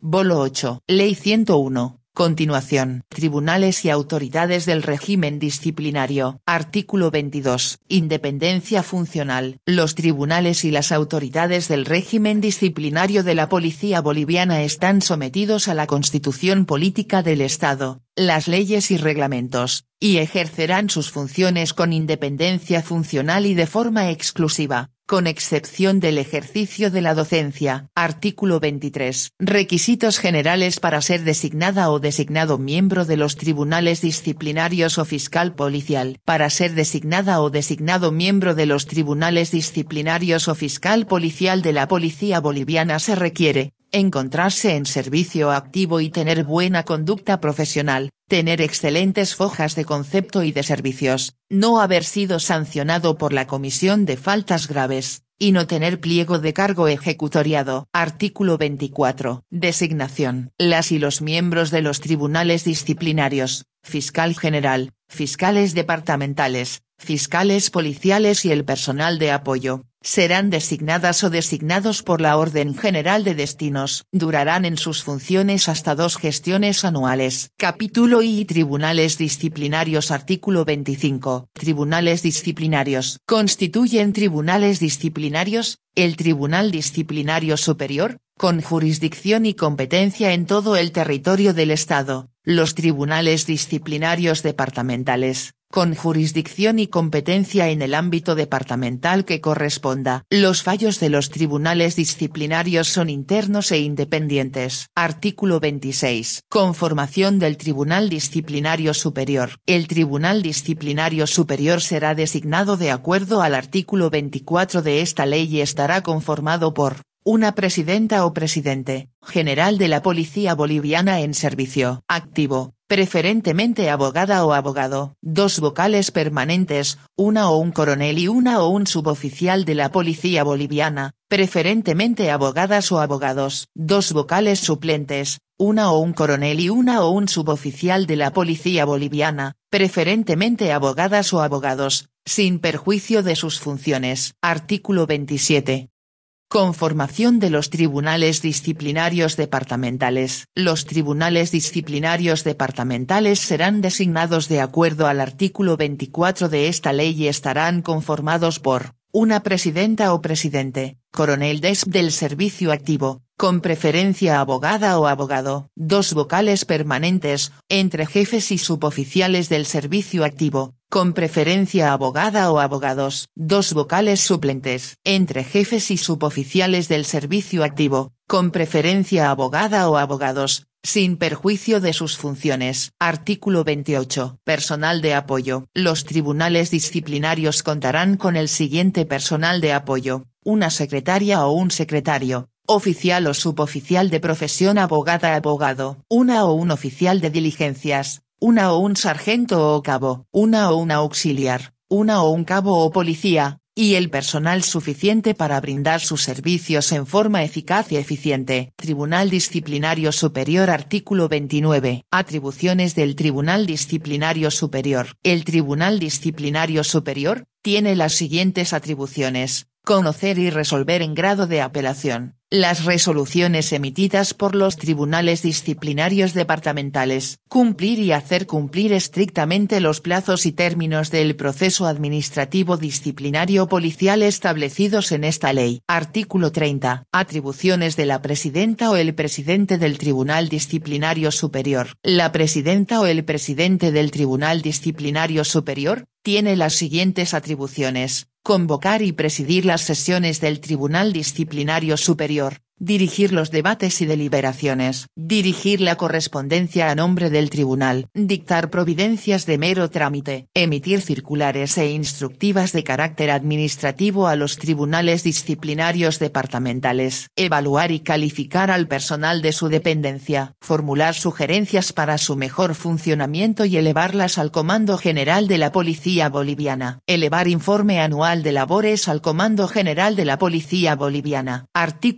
Bolo 8. Ley 101. Continuación. Tribunales y autoridades del régimen disciplinario. Artículo 22. Independencia funcional. Los tribunales y las autoridades del régimen disciplinario de la Policía Boliviana están sometidos a la Constitución Política del Estado, las leyes y reglamentos, y ejercerán sus funciones con independencia funcional y de forma exclusiva, con excepción del ejercicio de la docencia. Artículo 23. Requisitos generales para ser designada o designado miembro de los tribunales disciplinarios o fiscal policial. Para ser designada o designado miembro de los tribunales disciplinarios o fiscal policial de la Policía Boliviana se requiere encontrarse en servicio activo y tener buena conducta profesional, tener excelentes fojas de concepto y de servicios, no haber sido sancionado por la comisión de faltas graves, y no tener pliego de cargo ejecutoriado. Artículo 24. Designación. Las y los miembros de los tribunales disciplinarios, fiscal general, fiscales departamentales, fiscales policiales y el personal de apoyo, serán designadas o designados por la Orden General de Destinos. Durarán en sus funciones hasta 2 gestiones anuales. Capítulo I. Tribunales disciplinarios. Artículo 25. Tribunales disciplinarios. Constituyen tribunales disciplinarios, el Tribunal Disciplinario Superior, con jurisdicción y competencia en todo el territorio del Estado, los tribunales disciplinarios departamentales, con jurisdicción y competencia en el ámbito departamental que corresponda. Los fallos de los tribunales disciplinarios son internos e independientes. Artículo 26. Conformación del Tribunal Disciplinario Superior. El Tribunal Disciplinario Superior será designado de acuerdo al artículo 24 de esta ley y estará conformado por una presidenta o presidente, general de la Policía Boliviana en servicio activo, preferentemente abogada o abogado, 2 vocales permanentes, una o un coronel y una o un suboficial de la Policía Boliviana, preferentemente abogadas o abogados, 2 vocales suplentes, una o un coronel y una o un suboficial de la Policía Boliviana, preferentemente abogadas o abogados, sin perjuicio de sus funciones. Artículo 27. Conformación de los tribunales disciplinarios departamentales. Los tribunales disciplinarios departamentales serán designados de acuerdo al artículo 24 de esta ley y estarán conformados por una presidenta o presidente, coronel del servicio activo, con preferencia abogada o abogado, 2 vocales permanentes, entre jefes y suboficiales del servicio activo, con preferencia abogada o abogados, 2 vocales suplentes, entre jefes y suboficiales del servicio activo, con preferencia abogada o abogados, sin perjuicio de sus funciones. Artículo 28. Personal de apoyo. Los tribunales disciplinarios contarán con el siguiente personal de apoyo: una secretaria o un secretario, oficial o suboficial de profesión abogada-abogado, una o un oficial de diligencias, una o un sargento o cabo, una o una auxiliar, una o un cabo o policía, y el personal suficiente para brindar sus servicios en forma eficaz y eficiente. Tribunal Disciplinario Superior. Artículo 29. Atribuciones del Tribunal Disciplinario Superior. El Tribunal Disciplinario Superior tiene las siguientes atribuciones: conocer y resolver en grado de apelación las resoluciones emitidas por los tribunales disciplinarios departamentales, cumplir y hacer cumplir estrictamente los plazos y términos del proceso administrativo disciplinario policial establecidos en esta ley. Artículo 30. Atribuciones de la presidenta o el presidente del Tribunal Disciplinario Superior. La presidenta o el presidente del Tribunal Disciplinario Superior tiene las siguientes atribuciones: convocar y presidir las sesiones del Tribunal Disciplinario Superior, dirigir los debates y deliberaciones, dirigir la correspondencia a nombre del tribunal, dictar providencias de mero trámite, emitir circulares e instructivas de carácter administrativo a los tribunales disciplinarios departamentales, evaluar y calificar al personal de su dependencia, formular sugerencias para su mejor funcionamiento y elevarlas al Comando General de la Policía Boliviana, elevar informe anual de labores al Comando General de la Policía Boliviana. Artículo 30.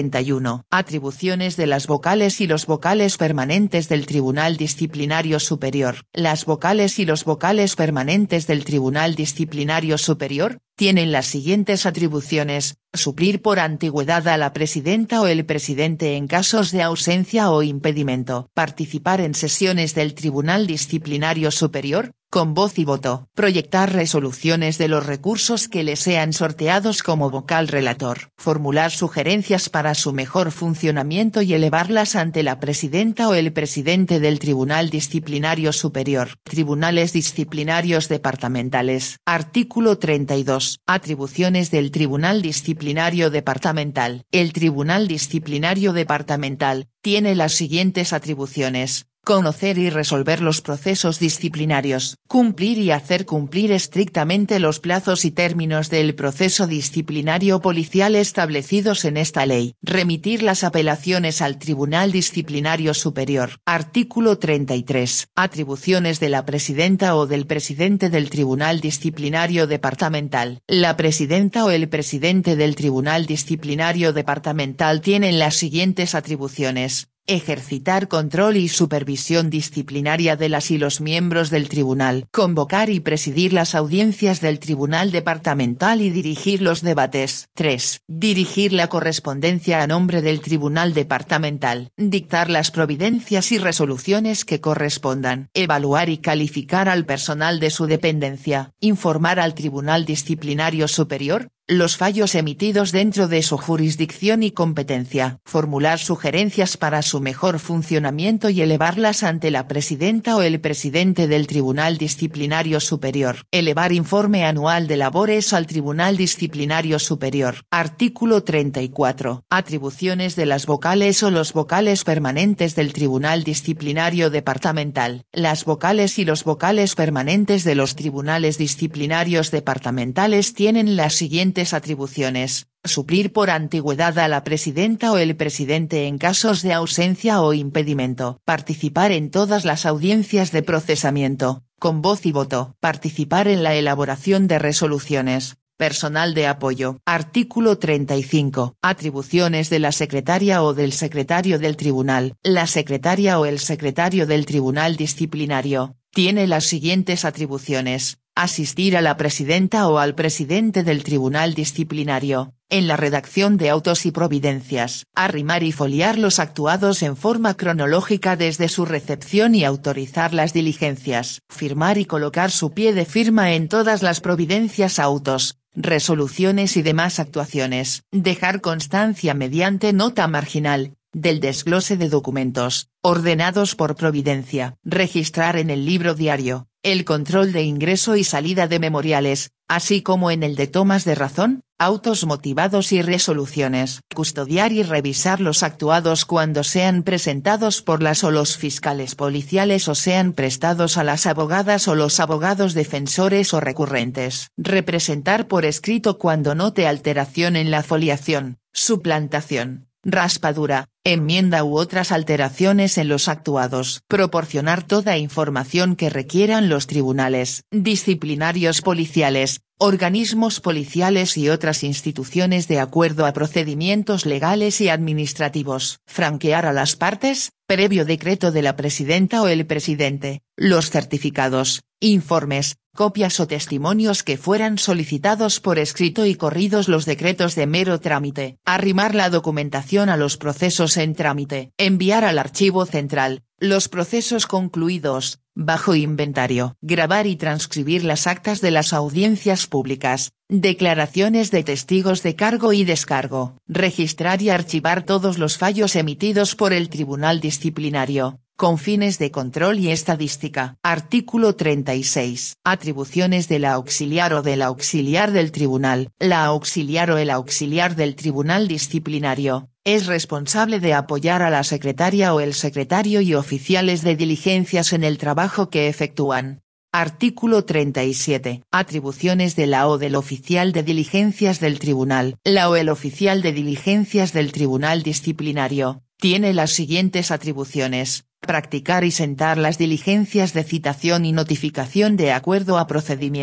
31. Atribuciones de las vocales y los vocales permanentes del Tribunal Disciplinario Superior. Las vocales y los vocales permanentes del Tribunal Disciplinario Superior tienen las siguientes atribuciones: suplir por antigüedad a la presidenta o el presidente en casos de ausencia o impedimento, participar en sesiones del Tribunal Disciplinario Superior, con voz y voto, proyectar resoluciones de los recursos que le sean sorteados como vocal relator, formular sugerencias para su mejor funcionamiento y elevarlas ante la presidenta o el presidente del Tribunal Disciplinario Superior. Tribunales Disciplinarios Departamentales. Artículo 32. Atribuciones del Tribunal Disciplinario Departamental. El Tribunal Disciplinario Departamental tiene las siguientes atribuciones: conocer y resolver los procesos disciplinarios, cumplir y hacer cumplir estrictamente los plazos y términos del proceso disciplinario policial establecidos en esta ley, remitir las apelaciones al Tribunal Disciplinario Superior. Artículo 33. Atribuciones de la presidenta o del presidente del Tribunal Disciplinario Departamental. La presidenta o el presidente del Tribunal Disciplinario Departamental tienen las siguientes atribuciones: ejercitar control y supervisión disciplinaria de las y los miembros del tribunal, convocar y presidir las audiencias del tribunal departamental y dirigir los debates. 3. Dirigir la correspondencia a nombre del tribunal departamental, dictar las providencias y resoluciones que correspondan, evaluar y calificar al personal de su dependencia, informar al Tribunal Disciplinario Superior los fallos emitidos dentro de su jurisdicción y competencia, formular sugerencias para su mejor funcionamiento y elevarlas ante la presidenta o el presidente del Tribunal Disciplinario Superior, elevar informe anual de labores al Tribunal Disciplinario Superior. Artículo 34. Atribuciones de las vocales o los vocales permanentes del Tribunal Disciplinario Departamental. Las vocales y los vocales permanentes de los tribunales disciplinarios departamentales tienen las siguientes atribuciones: suplir por antigüedad a la presidenta o el presidente en casos de ausencia o impedimento, participar en todas las audiencias de procesamiento, con voz y voto, participar en la elaboración de resoluciones. Personal de apoyo. Artículo 35. Atribuciones de la secretaria o del secretario del tribunal. La secretaria o el secretario del tribunal disciplinario tiene las siguientes atribuciones: asistir a la presidenta o al presidente del tribunal disciplinario, en la redacción de autos y providencias, arrimar y foliar los actuados en forma cronológica desde su recepción y autorizar las diligencias, firmar y colocar su pie de firma en todas las providencias, autos, resoluciones y demás actuaciones, dejar constancia mediante nota marginal del desglose de documentos, ordenados por providencia, registrar en el libro diario el control de ingreso y salida de memoriales, así como en el de tomas de razón, autos motivados y resoluciones, custodiar y revisar los actuados cuando sean presentados por las o los fiscales policiales o sean prestados a las abogadas o los abogados defensores o recurrentes, representar por escrito cuando note alteración en la foliación, suplantación, raspadura, enmienda u otras alteraciones en los actuados, proporcionar toda información que requieran los tribunales disciplinarios policiales, organismos policiales y otras instituciones de acuerdo a procedimientos legales y administrativos, franquear a las partes, previo decreto de la presidenta o el presidente, los certificados, informes, copias o testimonios que fueran solicitados por escrito y corridos los decretos de mero trámite, arrimar la documentación a los procesos en trámite, enviar al archivo central los procesos concluidos, bajo inventario, grabar y transcribir las actas de las audiencias públicas, declaraciones de testigos de cargo y descargo, registrar y archivar todos los fallos emitidos por el Tribunal Disciplinario, con fines de control y estadística. Artículo 36. Atribuciones de la auxiliar o del auxiliar del tribunal. La auxiliar o el auxiliar del Tribunal Disciplinario es responsable de apoyar a la secretaria o el secretario y oficiales de diligencias en el trabajo que efectúan. Artículo 37. Atribuciones de la o del oficial de diligencias del tribunal. La o el oficial de diligencias del Tribunal Disciplinario tiene las siguientes atribuciones: practicar y sentar las diligencias de citación y notificación de acuerdo a procedimiento,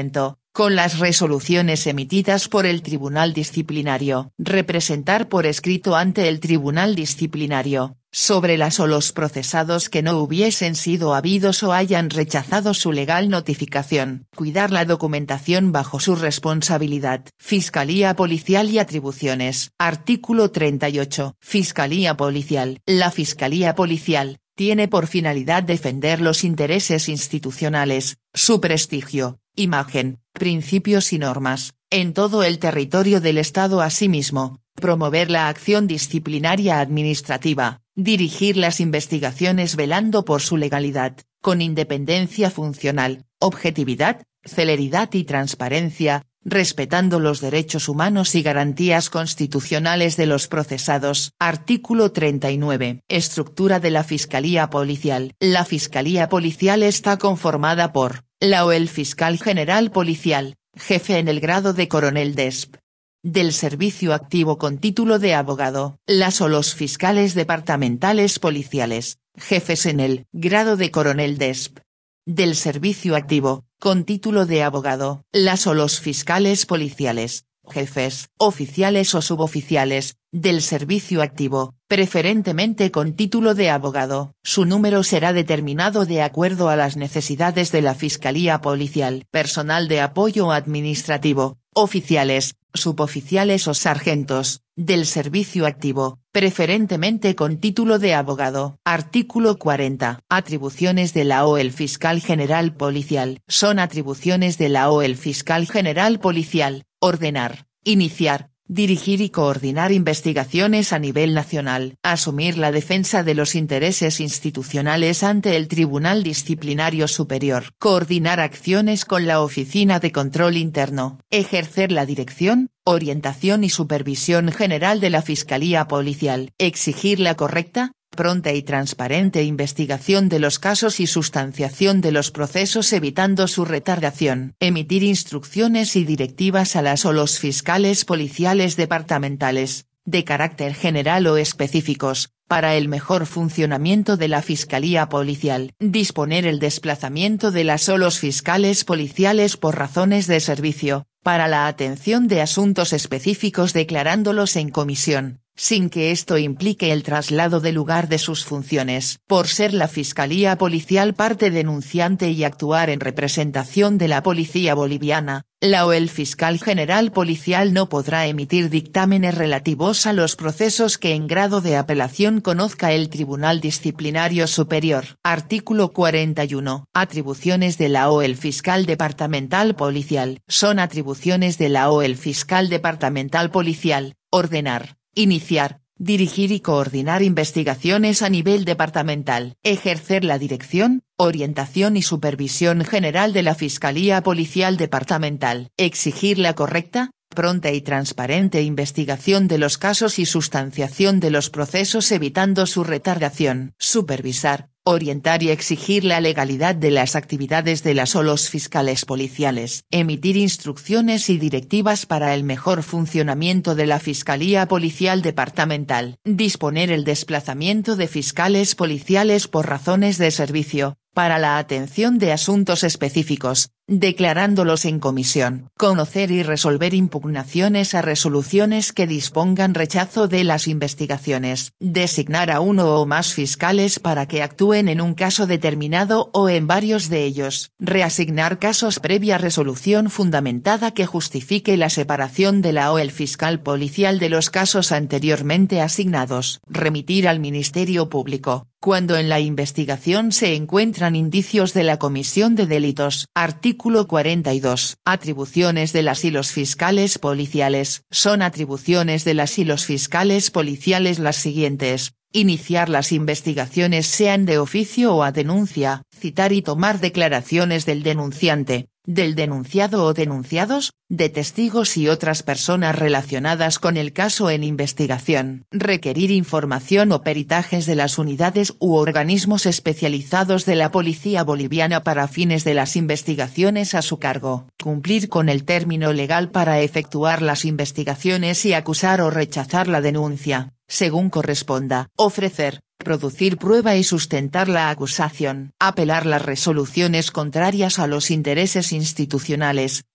con las resoluciones emitidas por el Tribunal Disciplinario. Representar por escrito ante el Tribunal Disciplinario, sobre las o los procesados que no hubiesen sido habidos o hayan rechazado su legal notificación. Cuidar la documentación bajo su responsabilidad. Fiscalía Policial y atribuciones. Artículo 38. Fiscalía Policial. La Fiscalía Policial tiene por finalidad defender los intereses institucionales, su prestigio, imagen, principios y normas, en todo el territorio del Estado. Asimismo, promover la acción disciplinaria administrativa, dirigir las investigaciones velando por su legalidad, con independencia funcional, objetividad, celeridad y transparencia, respetando los derechos humanos y garantías constitucionales de los procesados. Artículo 39. Estructura de la Fiscalía Policial. La Fiscalía Policial está conformada por la o el Fiscal General Policial, jefe en el grado de coronel DESP. Del servicio activo con título de abogado, las o los fiscales departamentales policiales, jefes en el grado de coronel DESP. Del servicio activo, con título de abogado, las o los fiscales policiales, jefes, oficiales o suboficiales, del servicio activo, preferentemente con título de abogado. Su número será determinado de acuerdo a las necesidades de la Fiscalía Policial. Personal de apoyo administrativo, oficiales, suboficiales o sargentos, del servicio activo, preferentemente con título de abogado. Artículo 40. Atribuciones de la o el Fiscal General Policial. Son atribuciones de la o el Fiscal General Policial, ordenar, iniciar, dirigir y coordinar investigaciones a nivel nacional, asumir la defensa de los intereses institucionales ante el Tribunal Disciplinario Superior, coordinar acciones con la Oficina de Control Interno, ejercer la dirección, orientación y supervisión general de la Fiscalía Policial, exigir la correcta, pronta y transparente investigación de los casos y sustanciación de los procesos evitando su retardación, emitir instrucciones y directivas a las o los fiscales policiales departamentales, de carácter general o específicos, para el mejor funcionamiento de la Fiscalía Policial, disponer el desplazamiento de las o los fiscales policiales por razones de servicio, para la atención de asuntos específicos declarándolos en comisión, sin que esto implique el traslado de lugar de sus funciones. Por ser la Fiscalía Policial parte denunciante y actuar en representación de la Policía Boliviana, la o el Fiscal General Policial no podrá emitir dictámenes relativos a los procesos que en grado de apelación conozca el Tribunal Disciplinario Superior. Artículo 41. Atribuciones de la o el Fiscal Departamental Policial. Son atribuciones de la o el Fiscal Departamental Policial, ordenar, iniciar, dirigir y coordinar investigaciones a nivel departamental, ejercer la dirección, orientación y supervisión general de la Fiscalía Policial Departamental, exigir la correcta, pronta y transparente investigación de los casos y sustanciación de los procesos evitando su retardación, supervisar, orientar y exigir la legalidad de las actividades de las o los fiscales policiales, emitir instrucciones y directivas para el mejor funcionamiento de la Fiscalía Policial Departamental, disponer el desplazamiento de fiscales policiales por razones de servicio, para la atención de asuntos específicos, declarándolos en comisión, conocer y resolver impugnaciones a resoluciones que dispongan rechazo de las investigaciones, designar a uno o más fiscales para que actúen en un caso determinado o en varios de ellos, reasignar casos previa resolución fundamentada que justifique la separación de la o el fiscal policial de los casos anteriormente asignados, remitir al Ministerio Público, cuando en la investigación se encuentran indicios de la comisión de delitos. Artículo 42. Atribuciones de las y los fiscales policiales. Son atribuciones de las y los fiscales policiales las siguientes: iniciar las investigaciones sean de oficio o a denuncia, citar y tomar declaraciones del denunciante, del denunciado o denunciados, de testigos y otras personas relacionadas con el caso en investigación, requerir información o peritajes de las unidades u organismos especializados de la Policía Boliviana para fines de las investigaciones a su cargo, cumplir con el término legal para efectuar las investigaciones y acusar o rechazar la denuncia, según corresponda, ofrecer, producir prueba y sustentar la acusación, apelar las resoluciones contrarias a los intereses institucionales,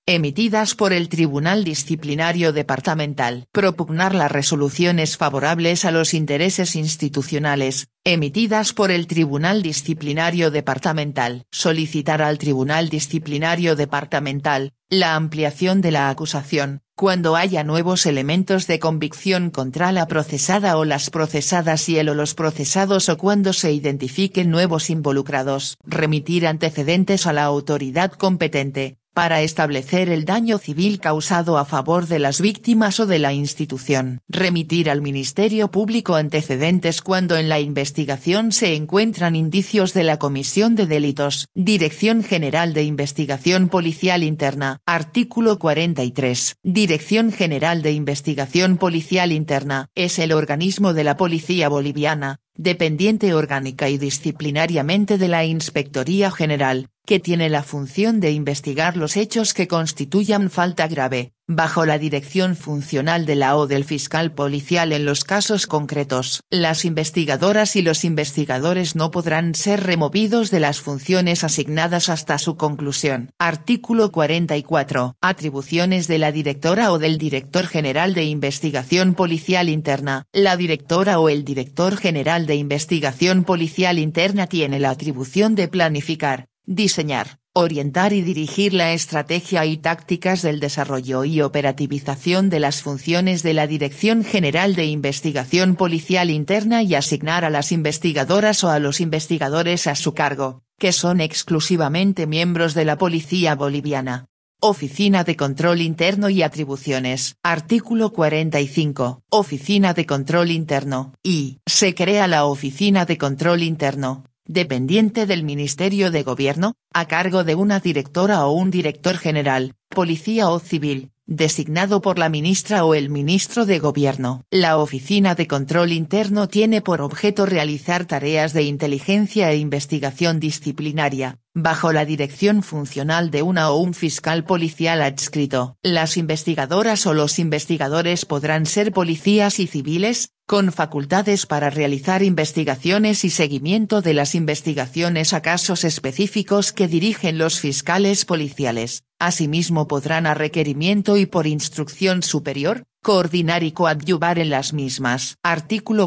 emitidas por el Tribunal Disciplinario Departamental. Propugnar las resoluciones favorables a los intereses institucionales, emitidas por el Tribunal Disciplinario Departamental. Solicitar al Tribunal Disciplinario Departamental la ampliación de la acusación, cuando haya nuevos elementos de convicción contra la procesada o las procesadas y el o los procesados, o cuando se identifiquen nuevos involucrados. Remitir antecedentes a la autoridad competente, para establecer el daño civil causado a favor de las víctimas o de la institución. Remitir al Ministerio Público antecedentes cuando en la investigación se encuentran indicios de la comisión de delitos. Dirección General de Investigación Policial Interna. Artículo 43. Dirección General de Investigación Policial Interna es el organismo de la Policía Boliviana, dependiente orgánica y disciplinariamente de la Inspectoría General, que tiene la función de investigar los hechos que constituyan falta grave, bajo la dirección funcional de la o del fiscal policial en los casos concretos. Las investigadoras y los investigadores no podrán ser removidos de las funciones asignadas hasta su conclusión. Artículo 44. Atribuciones de la directora o del director general de investigación policial interna. La directora o el director general de investigación policial interna tiene la atribución de planificar, diseñar, orientar y dirigir la estrategia y tácticas del desarrollo y operativización de las funciones de la Dirección General de Investigación Policial Interna y asignar a las investigadoras o a los investigadores a su cargo, que son exclusivamente miembros de la Policía Boliviana. Oficina de Control Interno y Atribuciones. Artículo 45. Oficina de Control Interno. Y se crea la Oficina de Control Interno, dependiente del Ministerio de Gobierno, a cargo de una directora o un director general, policía o civil, designado por la ministra o el ministro de Gobierno. La Oficina de Control Interno tiene por objeto realizar tareas de inteligencia e investigación disciplinaria, bajo la dirección funcional de una o un fiscal policial adscrito. Las investigadoras o los investigadores podrán ser policías y civiles, con facultades para realizar investigaciones y seguimiento de las investigaciones a casos específicos que dirigen los fiscales policiales. Asimismo podrán a requerimiento y por instrucción superior, coordinar y coadyuvar en las mismas. Artículo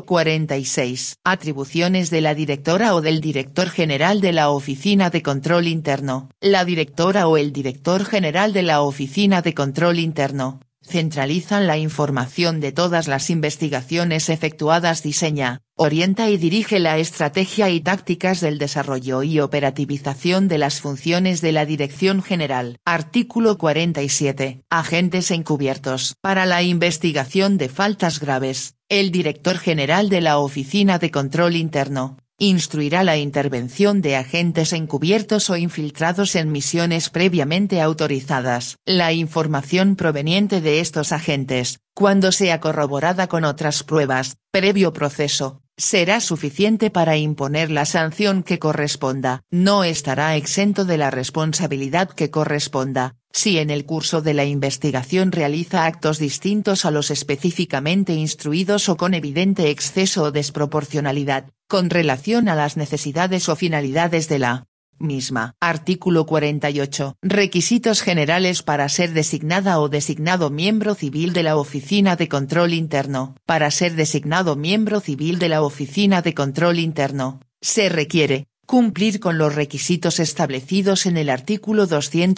46. Atribuciones de la directora o del director general de la Oficina de Control Interno. La directora o el director general de la Oficina de Control Interno centralizan la información de todas las investigaciones efectuadas, diseña, orienta y dirige la estrategia y tácticas del desarrollo y operativización de las funciones de la Dirección General. Artículo 47. Agentes encubiertos. Para la investigación de faltas graves, el director general de la Oficina de Control Interno instruirá la intervención de agentes encubiertos o infiltrados en misiones previamente autorizadas. La información proveniente de estos agentes, cuando sea corroborada con otras pruebas, previo proceso, será suficiente para imponer la sanción que corresponda. No estará exento de la responsabilidad que corresponda, si en el curso de la investigación realiza actos distintos a los específicamente instruidos o con evidente exceso o desproporcionalidad, con relación a las necesidades o finalidades de la misma. Artículo 48. Requisitos generales para ser designada o designado miembro civil de la Oficina de Control Interno. Para ser designado miembro civil de la Oficina de Control Interno, se requiere cumplir con los requisitos establecidos en el artículo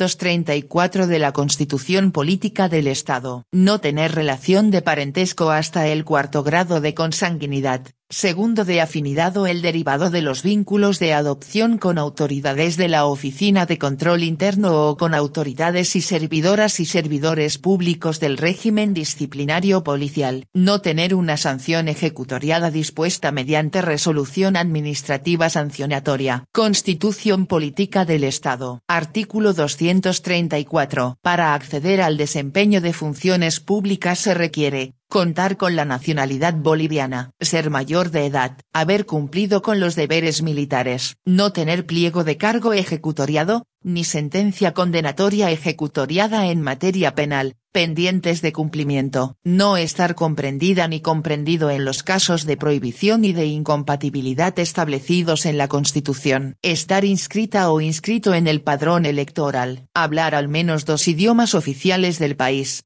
234 de la Constitución Política del Estado. No tener relación de parentesco hasta el 4º grado de consanguinidad, 2º de afinidad o el derivado de los vínculos de adopción con autoridades de la Oficina de Control Interno o con autoridades y servidoras y servidores públicos del régimen disciplinario policial. No tener una sanción ejecutoriada dispuesta mediante resolución administrativa sancionatoria. Constitución Política del Estado. Artículo 234. Para acceder al desempeño de funciones públicas se requiere contar con la nacionalidad boliviana, ser mayor de edad, haber cumplido con los deberes militares, no tener pliego de cargo ejecutoriado, ni sentencia condenatoria ejecutoriada en materia penal, pendientes de cumplimiento, no estar comprendida ni comprendido en los casos de prohibición y de incompatibilidad establecidos en la Constitución, estar inscrita o inscrito en el padrón electoral, hablar al menos 2 idiomas oficiales del país,